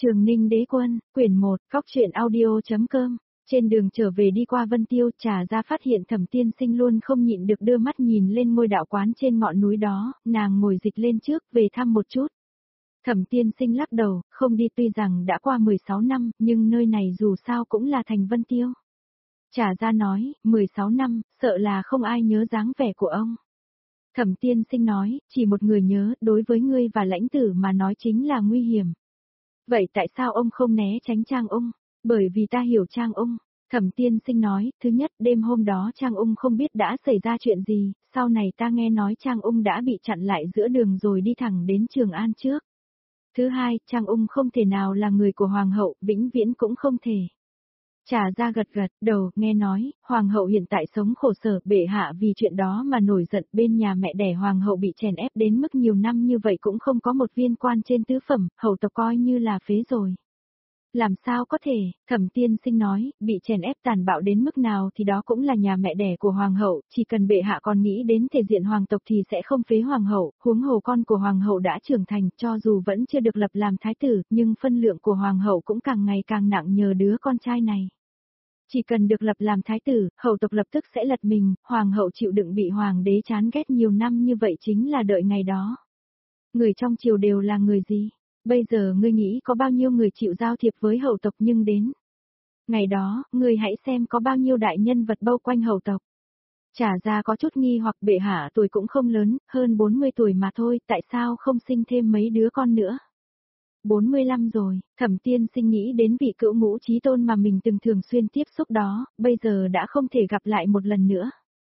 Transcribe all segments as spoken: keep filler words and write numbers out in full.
Trường Ninh Đế Quân, quyển một, Cóc truyện audio.com. Trên đường trở về đi qua Vân Tiêu, Trà Gia phát hiện Thẩm Tiên Sinh luôn không nhịn được đưa mắt nhìn lên ngôi đạo quán trên ngọn núi đó, nàng ngồi dịch lên trước, về thăm một chút. Thẩm Tiên Sinh lắc đầu, không đi, tuy rằng đã qua mười sáu năm, nhưng nơi này dù sao cũng là thành Vân Tiêu. Trà Gia nói, mười sáu năm, sợ là không ai nhớ dáng vẻ của ông. Thẩm Tiên Sinh nói, chỉ một người nhớ, đối với ngươi và lãnh tử mà nói chính là nguy hiểm. Vậy tại sao ông không né tránh Trang Ung? Bởi vì ta hiểu Trang Ung. Thẩm Tiên Sinh nói, thứ nhất, đêm hôm đó Trang Ung không biết đã xảy ra chuyện gì, sau này ta nghe nói Trang Ung đã bị chặn lại giữa đường rồi đi thẳng đến Trường An trước. Thứ hai, Trang Ung không thể nào là người của Hoàng hậu, vĩnh viễn cũng không thể. Trà Gia gật gật đầu, nghe nói, Hoàng hậu hiện tại sống khổ sở, bệ hạ vì chuyện đó mà nổi giận, bên nhà mẹ đẻ Hoàng hậu bị chèn ép đến mức nhiều năm như vậy cũng không có một viên quan trên tứ phẩm, hậu tộc coi như là phế rồi. Làm sao có thể, Thẩm Tiên Sinh nói, bị chèn ép tàn bạo đến mức nào thì đó cũng là nhà mẹ đẻ của Hoàng hậu, chỉ cần bệ hạ còn nghĩ đến thể diện hoàng tộc thì sẽ không phế Hoàng hậu, huống hồ con của Hoàng hậu đã trưởng thành, cho dù vẫn chưa được lập làm thái tử, nhưng phân lượng của Hoàng hậu cũng càng ngày càng nặng nhờ đứa con trai này. Chỉ cần được lập làm thái tử, hậu tộc lập tức sẽ lật mình, Hoàng hậu chịu đựng bị Hoàng đế chán ghét nhiều năm như vậy chính là đợi ngày đó. Người trong triều đều là người gì? Bây giờ ngươi nghĩ có bao nhiêu người chịu giao thiệp với hậu tộc nhưng đến ngày đó, ngươi hãy xem có bao nhiêu đại nhân vật bao quanh hậu tộc. Trà Gia có chút nghi hoặc bệ hạ tuổi cũng không lớn, hơn bốn mươi tuổi mà thôi, tại sao không sinh thêm mấy đứa con nữa? bốn mươi lăm rồi, Thẩm Tiên Sinh nghĩ đến vị cữu ngũ chí tôn mà mình từng thường xuyên tiếp xúc đó, bây giờ đã không thể gặp lại một lần nữa.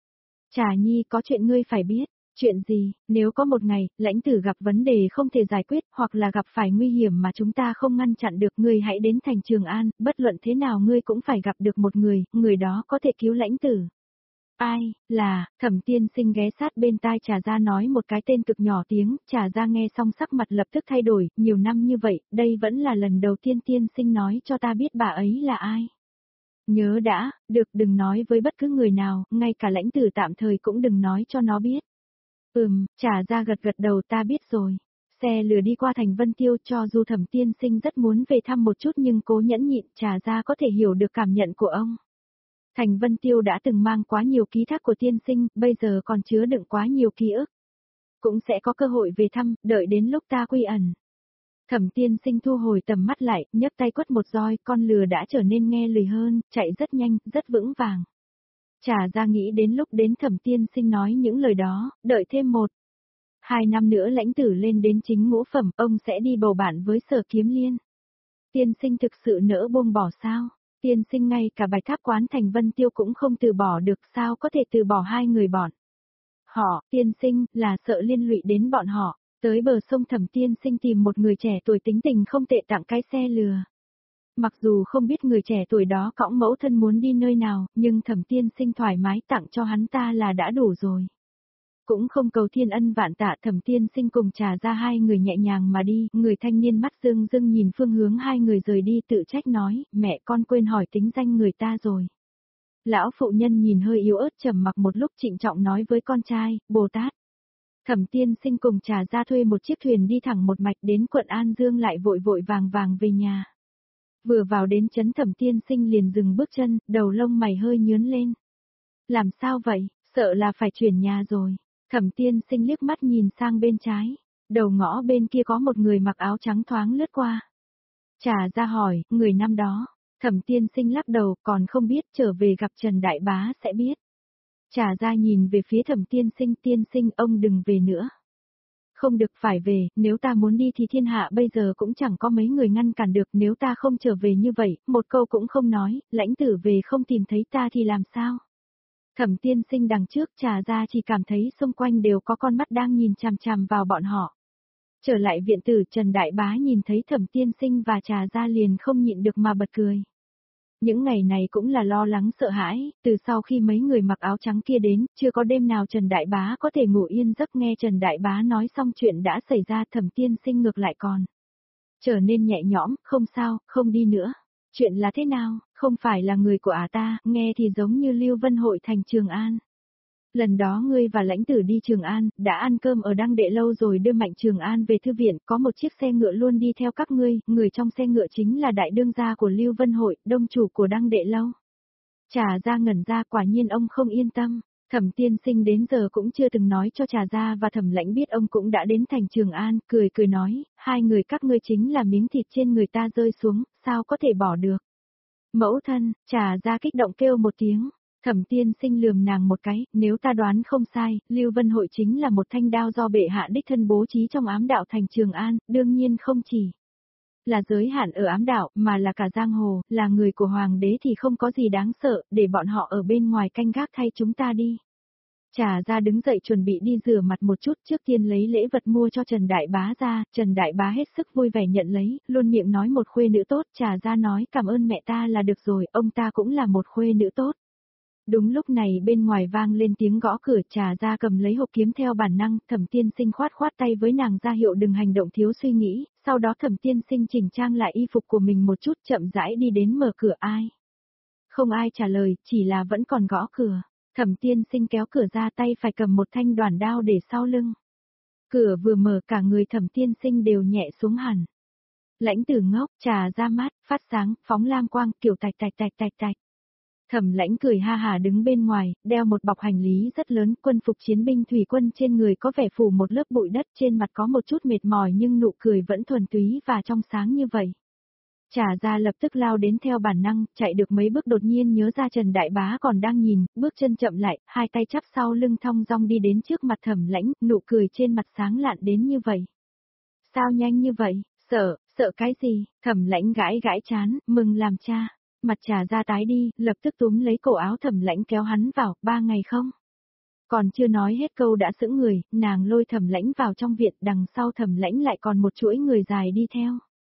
Trà Nhi, có chuyện ngươi phải biết. Chuyện gì, nếu có một ngày, lãnh tử gặp vấn đề không thể giải quyết, hoặc là gặp phải nguy hiểm mà chúng ta không ngăn chặn được, ngươi hãy đến thành Trường An, bất luận thế nào ngươi cũng phải gặp được một người, người đó có thể cứu lãnh tử. Ai, là, Thẩm Tiên Sinh ghé sát bên tai Trà Gia nói một cái tên cực nhỏ tiếng, Trà Gia nghe xong sắc mặt lập tức thay đổi, nhiều năm như vậy, đây vẫn là lần đầu tiên Tiên Sinh nói cho ta biết bà ấy là ai. Nhớ đã, được, đừng nói với bất cứ người nào, ngay cả lãnh tử tạm thời cũng đừng nói cho nó biết. Ừm, Trà Gia gật gật đầu, ta biết rồi. Xe lửa đi qua thành Vân Tiêu, cho dù Thẩm Tiên Sinh rất muốn về thăm một chút nhưng cố nhẫn nhịn, Trà Gia có thể hiểu được cảm nhận của ông. Thành Vân Tiêu đã từng mang quá nhiều ký thác của Tiên Sinh, bây giờ còn chứa đựng quá nhiều ký ức. Cũng sẽ có cơ hội về thăm, đợi đến lúc ta quy ẩn. Thẩm Tiên Sinh thu hồi tầm mắt lại, nhấc tay quất một roi, con lừa đã trở nên nghe lười hơn, chạy rất nhanh, rất vững vàng. Trà Gia nghĩ đến lúc đến Thẩm Tiên Sinh nói những lời đó, đợi thêm một. Hai năm nữa lãnh tử lên đến chính ngũ phẩm, ông sẽ đi bầu bạn với Sở Kiếm Liên. Tiên Sinh thực sự nỡ buông bỏ sao? Tiên Sinh ngay cả Bạch Tháp quán thành Vân Tiêu cũng không từ bỏ được, sao có thể từ bỏ hai người bọn. Họ, Tiên Sinh, là sợ liên lụy đến bọn họ. Tới bờ sông Thẩm Tiên Sinh tìm một người trẻ tuổi tính tình không tệ tặng cái xe lừa. Mặc dù không biết người trẻ tuổi đó cõng mẫu thân muốn đi nơi nào, nhưng Thẩm Tiên Sinh thoải mái tặng cho hắn ta là đã đủ rồi. Cũng không cầu thiên ân vạn tạ, Thẩm Tiên Sinh cùng Trà Gia hai người nhẹ nhàng mà đi, người thanh niên mắt rưng rưng nhìn phương hướng hai người rời đi tự trách nói, mẹ con quên hỏi tính danh người ta rồi. Lão phụ nhân nhìn hơi yếu ớt trầm mặc một lúc trịnh trọng nói với con trai, Bồ Tát. Thẩm Tiên Sinh cùng Trà Gia thuê một chiếc thuyền đi thẳng một mạch đến quận An Dương lại vội vội vàng vàng về nhà. Vừa vào đến trấn Thẩm Tiên Sinh liền dừng bước chân, đầu lông mày hơi nhướn lên. Làm sao vậy, sợ là phải chuyển nhà rồi. Thẩm Tiên Sinh liếc mắt nhìn sang bên trái, đầu ngõ bên kia có một người mặc áo trắng thoáng lướt qua. Trà Gia hỏi, người năm đó, Thẩm Tiên Sinh lắc đầu, còn không biết, trở về gặp Trần Đại Bá sẽ biết. Trà Gia nhìn về phía Thẩm Tiên Sinh, Tiên Sinh ông đừng về nữa. Không được, phải về, nếu ta muốn đi thì thiên hạ bây giờ cũng chẳng có mấy người ngăn cản được, nếu ta không trở về như vậy, một câu cũng không nói, lãnh tử về không tìm thấy ta thì làm sao? Thẩm Tiên Sinh đằng trước, Trà Gia chỉ cảm thấy xung quanh đều có con mắt đang nhìn chằm chằm vào bọn họ. Trở lại viện tử, Trần Đại Bá nhìn thấy Thẩm Tiên Sinh và Trà Gia liền không nhịn được mà bật cười. Những ngày này cũng là lo lắng sợ hãi, từ sau khi mấy người mặc áo trắng kia đến, chưa có đêm nào Trần Đại Bá có thể ngủ yên giấc. Nghe Trần Đại Bá nói xong chuyện đã xảy ra, Thẩm Tiên Sinh ngược lại còn trở nên nhẹ nhõm, không sao, không đi nữa. Chuyện là thế nào, không phải là người của ả ta, nghe thì giống như Lưu Vân Hội thành Trường An. Lần đó ngươi và lãnh tử đi Trường An, đã ăn cơm ở Đăng Đệ Lâu rồi đưa Mạnh Trường An về thư viện, có một chiếc xe ngựa luôn đi theo các ngươi, người trong xe ngựa chính là đại đương gia của Lưu Vân Hội, đông chủ của Đăng Đệ Lâu. Trà Gia ngẩn ra, quả nhiên ông không yên tâm. Thẩm tiên sinh đến giờ cũng chưa từng nói cho Trà Gia và Thẩm Lãnh biết ông cũng đã đến thành Trường An, cười cười nói, hai người các ngươi chính là miếng thịt trên người ta rơi xuống, sao có thể bỏ được. Mẫu thân, Trà Gia kích động kêu một tiếng. Thẩm tiên sinh lườm nàng một cái, nếu ta đoán không sai, Lưu Vân Hội chính là một thanh đao do bệ hạ đích thân bố trí trong ám đạo thành Trường An, đương nhiên không chỉ là giới hạn ở ám đạo, mà là cả giang hồ, là người của hoàng đế thì không có gì đáng sợ, để bọn họ ở bên ngoài canh gác thay chúng ta đi. Trà Gia đứng dậy chuẩn bị đi rửa mặt một chút, trước tiên lấy lễ vật mua cho Trần Đại Bá ra, Trần Đại Bá hết sức vui vẻ nhận lấy, luôn miệng nói một khuê nữ tốt, Trà Gia nói cảm ơn mẹ ta là được rồi, ông ta cũng là một khuê nữ tốt. Đúng lúc này bên ngoài vang lên tiếng gõ cửa, Trà Gia cầm lấy hộp kiếm theo bản năng, Thẩm tiên sinh khoát khoát tay với nàng ra hiệu đừng hành động thiếu suy nghĩ, sau đó Thẩm tiên sinh chỉnh trang lại y phục của mình một chút chậm rãi đi đến mở cửa. Ai? Không ai trả lời, chỉ là vẫn còn gõ cửa. Thẩm tiên sinh kéo cửa ra, tay phải cầm một thanh đoản đao để sau lưng. Cửa vừa mở cả người Thẩm tiên sinh đều nhẹ xuống hẳn. Lãnh Tử ngốc, Trà Gia mắt, phát sáng, phóng lam quang, kiểu tạch tạch tạch tạch tạch. Thẩm Lãnh cười ha hà đứng bên ngoài, đeo một bọc hành lý rất lớn, quân phục chiến binh thủy quân trên người có vẻ phủ một lớp bụi đất, trên mặt có một chút mệt mỏi nhưng nụ cười vẫn thuần túy và trong sáng như vậy. Trà Gia lập tức lao đến theo bản năng, chạy được mấy bước đột nhiên nhớ ra Trần Đại Bá còn đang nhìn, bước chân chậm lại, hai tay chắp sau lưng thong dong đi đến trước mặt Thẩm Lãnh, nụ cười trên mặt sáng lạn đến như vậy. Sao nhanh như vậy, sợ, sợ cái gì, Thẩm Lãnh gãi gãi chán, mừng làm cha. Mặt Trà Gia tái đi, lập tức túm lấy cổ áo Thẩm Lãnh kéo hắn vào, ba ngày không? Còn chưa nói hết câu đã sững người, nàng lôi Thẩm Lãnh vào trong viện, đằng sau Thẩm Lãnh lại còn một chuỗi người dài đi theo.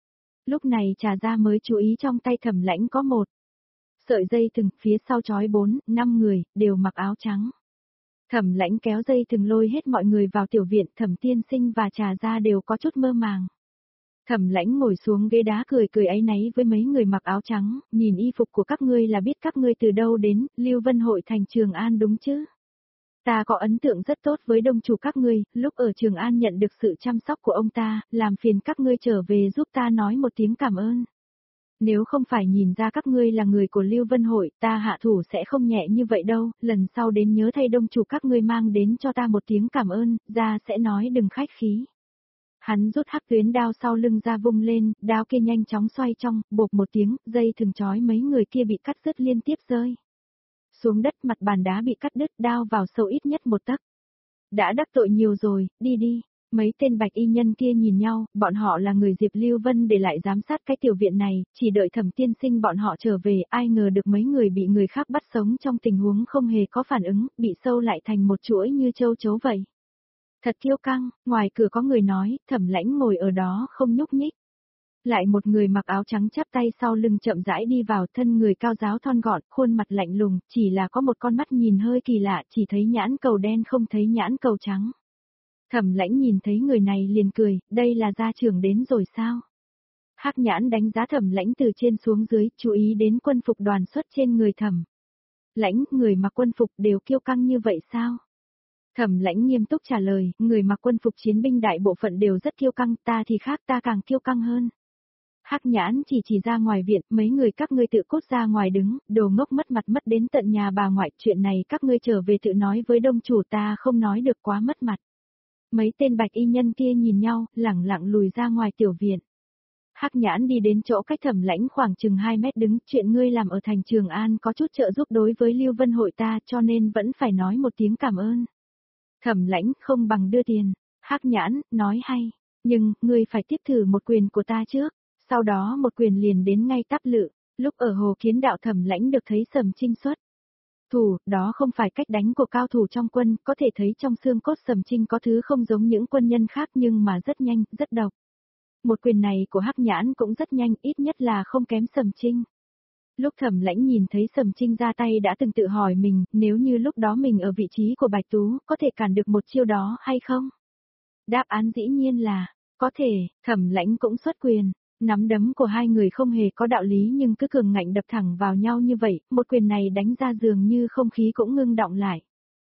Lúc này Trà Gia mới chú ý trong tay Thẩm Lãnh có một sợi dây thừng, phía sau trói bốn, năm người, đều mặc áo trắng. Thẩm Lãnh kéo dây thừng lôi hết mọi người vào tiểu viện, Thẩm tiên sinh và Trà Gia đều có chút mơ màng. Thẩm Lãnh ngồi xuống ghế đá cười cười áy náy với mấy người mặc áo trắng, nhìn y phục của các ngươi là biết các ngươi từ đâu đến, Lưu Vân Hội thành Trường An đúng chứ? Ta có ấn tượng rất tốt với đông chủ các ngươi, lúc ở Trường An nhận được sự chăm sóc của ông ta, làm phiền các ngươi trở về giúp ta nói một tiếng cảm ơn. Nếu không phải nhìn ra các ngươi là người của Lưu Vân Hội, ta hạ thủ sẽ không nhẹ như vậy đâu, lần sau đến nhớ thay đông chủ các ngươi mang đến cho ta một tiếng cảm ơn, ra sẽ nói đừng khách khí. Hắn rút hắc tuyến đao sau lưng ra vung lên, đao kia nhanh chóng xoay trong, bộp một tiếng, dây thừng trói mấy người kia bị cắt đứt liên tiếp rơi xuống đất, mặt bàn đá bị cắt đứt, đao vào sâu ít nhất một tấc. Đã đắc tội nhiều rồi, đi đi. Mấy tên bạch y nhân kia nhìn nhau, bọn họ là người Diệp Lưu Vân để lại giám sát cái tiểu viện này, chỉ đợi Thẩm tiên sinh bọn họ trở về, ai ngờ được mấy người bị người khác bắt sống trong tình huống không hề có phản ứng, bị sâu lại thành một chuỗi như châu chấu vậy. Thật kiêu căng, ngoài cửa có người nói, Thẩm Lãnh ngồi ở đó không nhúc nhích. Lại một người mặc áo trắng chắp tay sau lưng chậm rãi đi vào, thân người cao giáo thon gọn, khuôn mặt lạnh lùng, chỉ là có một con mắt nhìn hơi kỳ lạ, chỉ thấy nhãn cầu đen không thấy nhãn cầu trắng. Thẩm Lãnh nhìn thấy người này liền cười, đây là gia trưởng đến rồi sao? Hắc Nhãn đánh giá Thẩm Lãnh từ trên xuống dưới, chú ý đến quân phục đoàn xuất trên người Thẩm Lãnh, người mặc quân phục đều kiêu căng như vậy sao? Thẩm Lãnh nghiêm túc trả lời, người mặc quân phục chiến binh đại bộ phận đều rất kiêu căng, ta thì khác, ta càng kiêu căng hơn. Hắc Nhãn chỉ chỉ ra ngoài viện, mấy người các ngươi tự cốt ra ngoài đứng, đồ ngốc mất mặt mất đến tận nhà bà ngoại, chuyện này các ngươi trở về tự nói với đông chủ, ta không nói được quá mất mặt. Mấy tên bạch y nhân kia nhìn nhau, lẳng lặng lùi ra ngoài tiểu viện. Hắc Nhãn đi đến chỗ cách Thẩm Lãnh khoảng chừng hai mét đứng, chuyện ngươi làm ở thành Trường An có chút trợ giúp đối với Lưu Vân Hội ta, cho nên vẫn phải nói một tiếng cảm ơn. Thẩm Lãnh, không bằng đưa tiền. Hắc Nhãn, nói hay, nhưng, ngươi phải tiếp thử một quyền của ta trước, sau đó một quyền liền đến ngay tắp lự. Lúc ở Hồ Kiến Đạo Thẩm Lãnh được thấy Sầm Trinh xuất thủ, đó không phải cách đánh của cao thủ trong quân, có thể thấy trong xương cốt Sầm Trinh có thứ không giống những quân nhân khác nhưng mà rất nhanh, rất độc. Một quyền này của Hắc Nhãn cũng rất nhanh, ít nhất là không kém Sầm Trinh. Lúc Thẩm Lãnh nhìn thấy Sầm Trinh ra tay đã từng tự hỏi mình, nếu như lúc đó mình ở vị trí của Bạch Tú, có thể cản được một chiêu đó hay không? Đáp án dĩ nhiên là, có thể, Thẩm Lãnh cũng xuất quyền. Nắm đấm của hai người không hề có đạo lý nhưng cứ cường ngạnh đập thẳng vào nhau như vậy, một quyền này đánh ra dường như không khí cũng ngưng đọng lại.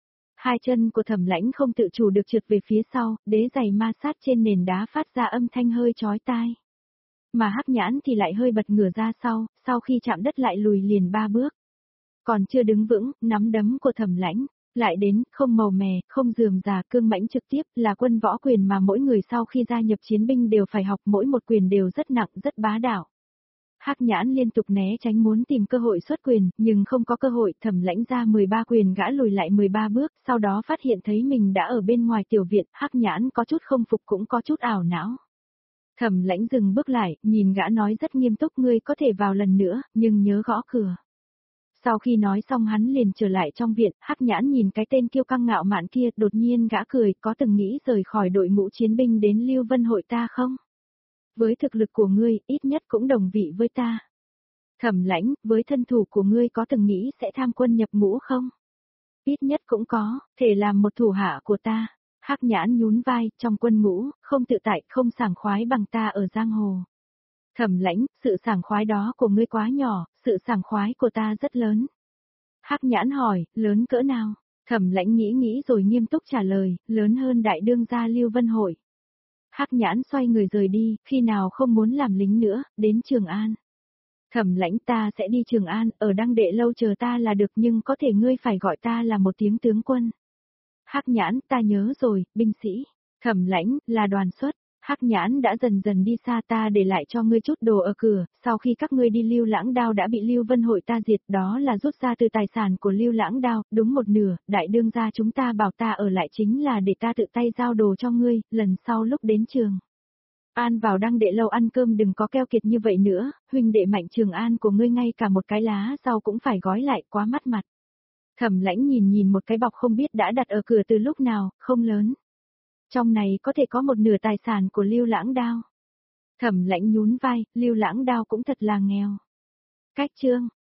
Hai chân của Thẩm Lãnh không tự chủ được trượt về phía sau, đế giày ma sát trên nền đá phát ra âm thanh hơi chói tai. Mà Hắc Nhãn thì lại hơi bật ngửa ra sau, sau khi chạm đất lại lùi liền ba bước. Còn chưa đứng vững, nắm đấm của Thẩm Lãnh lại đến, không màu mè, không rườm rà, cương mãnh trực tiếp, là quân võ quyền mà mỗi người sau khi gia nhập chiến binh đều phải học, mỗi một quyền đều rất nặng, rất bá đạo. Hắc Nhãn liên tục né tránh muốn tìm cơ hội xuất quyền, nhưng không có cơ hội, Thẩm Lãnh ra mười ba quyền gã lùi lại mười ba bước, sau đó phát hiện thấy mình đã ở bên ngoài tiểu viện, Hắc Nhãn có chút không phục cũng có chút ảo não. Thẩm Lãnh dừng bước lại, nhìn gã nói rất nghiêm túc, ngươi có thể vào lần nữa, nhưng nhớ gõ cửa. Sau khi nói xong hắn liền trở lại trong viện, Hắc Nhãn nhìn cái tên kiêu căng ngạo mạn kia, đột nhiên gã cười, có từng nghĩ rời khỏi đội ngũ chiến binh đến Lưu Vân hội ta không? Với thực lực của ngươi, ít nhất cũng đồng vị với ta. Thẩm Lãnh, với thân thủ của ngươi có từng nghĩ sẽ tham quân nhập ngũ không? Ít nhất cũng có, thể làm một thủ hạ của ta. Hắc Nhãn nhún vai, trong quân ngũ, không tự tại, không sảng khoái bằng ta ở giang hồ. Thẩm Lãnh, sự sảng khoái đó của ngươi quá nhỏ, sự sảng khoái của ta rất lớn. Hắc Nhãn hỏi, lớn cỡ nào? Thẩm Lãnh nghĩ nghĩ rồi nghiêm túc trả lời, lớn hơn đại đương gia Lưu Vân hội. Hắc Nhãn xoay người rời đi, khi nào không muốn làm lính nữa, đến Trường An. Thẩm Lãnh, ta sẽ đi Trường An, ở Đăng Đệ lâu chờ ta là được, nhưng có thể ngươi phải gọi ta là một tiếng tướng quân. Hắc Nhãn, ta nhớ rồi, binh sĩ. Thẩm Lãnh, là đoàn xuất. Hắc Nhãn đã dần dần đi xa, ta để lại cho ngươi chút đồ ở cửa, sau khi các ngươi đi Lưu Lãng Đao đã bị Lưu Vân hội ta diệt, đó là rút ra từ tài sản của Lưu Lãng Đao, đúng một nửa, đại đương gia chúng ta bảo ta ở lại chính là để ta tự tay giao đồ cho ngươi, lần sau lúc đến Trường An vào Đăng Đệ lâu ăn cơm đừng có keo kiệt như vậy nữa, huynh đệ Mạnh Trường An của ngươi ngay cả một cái lá rau cũng phải gói lại, quá mắt mặt. Thẩm Lãnh nhìn nhìn một cái bọc không biết đã đặt ở cửa từ lúc nào, không lớn. Trong này có thể có một nửa tài sản của Lưu Lãng Đao. Thẩm Lãnh nhún vai, Lưu Lãng Đao cũng thật là nghèo. Cách chương